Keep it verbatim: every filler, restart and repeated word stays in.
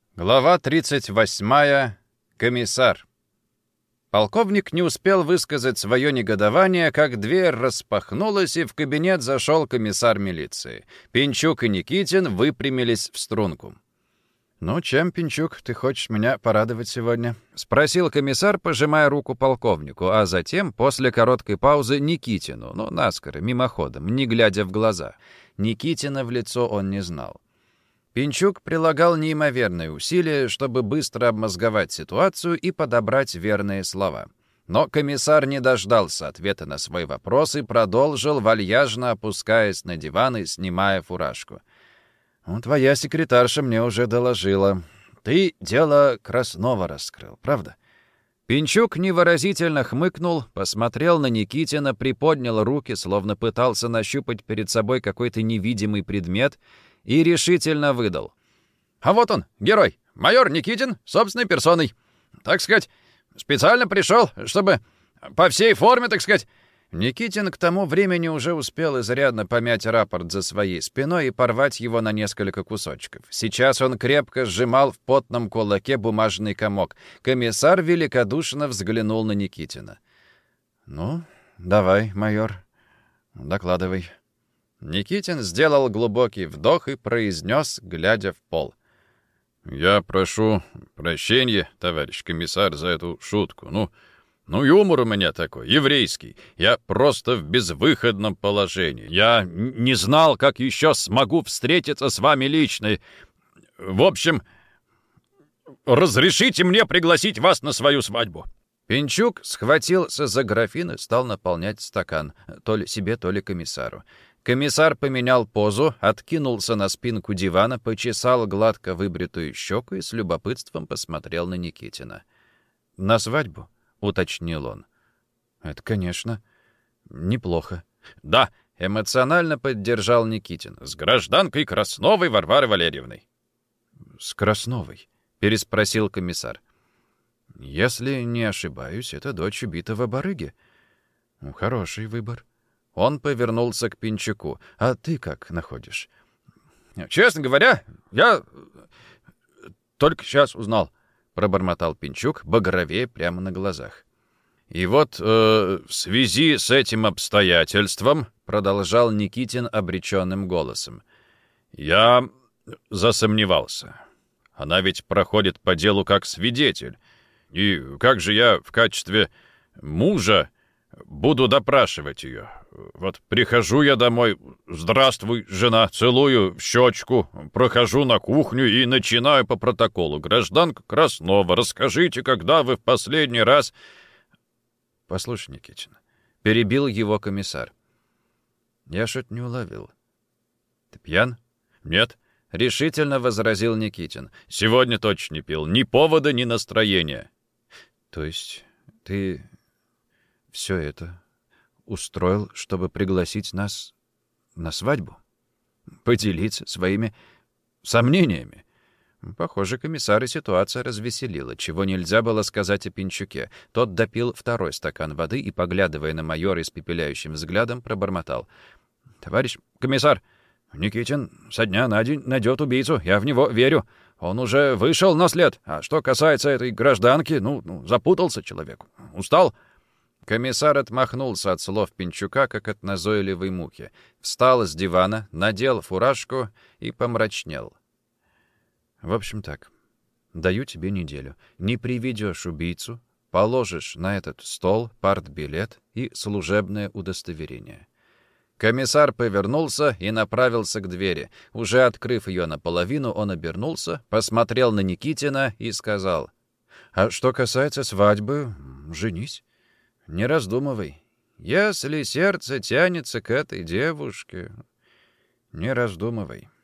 Глава тридцать восьмая. Комиссар. Полковник не успел высказать свое негодование, как дверь распахнулась, и в кабинет зашел комиссар милиции. Пинчук и Никитин выпрямились в струнку. «Ну, чем, Пинчук, ты хочешь меня порадовать сегодня?» — спросил комиссар, пожимая руку полковнику, а затем, после короткой паузы, Никитину, ну, наскоро, мимоходом, не глядя в глаза. Никитина в лицо он не знал. Пинчук прилагал неимоверные усилия, чтобы быстро обмозговать ситуацию и подобрать верные слова. Но комиссар не дождался ответа на свой вопрос и продолжил, вальяжно опускаясь на диван и снимая фуражку. «Ну, твоя секретарша мне уже доложила. Ты дело Краснова раскрыл, правда?» Пинчук невыразительно хмыкнул, посмотрел на Никитина, приподнял руки, словно пытался нащупать перед собой какой-то невидимый предмет, и решительно выдал. «А вот он, герой, майор Никитин, собственной персоной. Так сказать, специально пришел, чтобы по всей форме, так сказать...» Никитин к тому времени уже успел изрядно помять рапорт за своей спиной и порвать его на несколько кусочков. Сейчас он крепко сжимал в потном кулаке бумажный комок. Комиссар великодушно взглянул на Никитина. «Ну, давай, майор, докладывай». Никитин сделал глубокий вдох и произнес, глядя в пол. «Я прошу прощения, товарищ комиссар, за эту шутку. Ну, ну юмор у меня такой, еврейский. Я просто в безвыходном положении. Я не знал, как еще смогу встретиться с вами лично. В общем, разрешите мне пригласить вас на свою свадьбу». Пинчук схватился за графин и стал наполнять стакан, то ли себе, то ли комиссару. Комиссар поменял позу, откинулся на спинку дивана, почесал гладко выбритую щеку и с любопытством посмотрел на Никитина. «На свадьбу?» — уточнил он. «Это, конечно, неплохо». «Да», — эмоционально поддержал Никитин. «С гражданкой Красновой Варварой Валерьевной». «С Красновой?» — переспросил комиссар. «Если не ошибаюсь, это дочь убитого барыги. Ну, хороший выбор». Он повернулся к Пинчуку. «А ты как находишь?» «Честно говоря, я только сейчас узнал», — пробормотал Пинчук, багровее прямо на глазах. «И вот э, в связи с этим обстоятельством», — продолжал Никитин обреченным голосом, — «я засомневался. Она ведь проходит по делу как свидетель. И как же я в качестве мужа буду допрашивать ее? Вот прихожу я домой, здравствуй, жена, целую в щечку, прохожу на кухню и начинаю по протоколу. Гражданка Краснова, расскажите, когда вы в последний раз...» «Послушай, Никитин», — перебил его комиссар. «Я что-то не уловил. Ты пьян?» «Нет», — решительно возразил Никитин. «Сегодня точно не пил. Ни повода, ни настроения». «То есть ты все это устроил, чтобы пригласить нас на свадьбу? Поделиться своими сомнениями?» Похоже, комиссара ситуация развеселила, чего нельзя было сказать о Пинчуке. Тот допил второй стакан воды и, поглядывая на майора испепеляющим взглядом, пробормотал. «Товарищ комиссар, Никитин со дня на день найдет убийцу. Я в него верю. Он уже вышел на след. А что касается этой гражданки, ну, ну запутался человек. Устал». Комиссар отмахнулся от слов Пинчука, как от назойливой мухи. Встал с дивана, надел фуражку и помрачнел. «В общем так, даю тебе неделю. Не приведешь убийцу, положишь на этот стол партбилет и служебное удостоверение». Комиссар повернулся и направился к двери. Уже открыв ее наполовину, он обернулся, посмотрел на Никитина и сказал: «А что касается свадьбы, женись. Не раздумывай. Если сердце тянется к этой девушке, не раздумывай».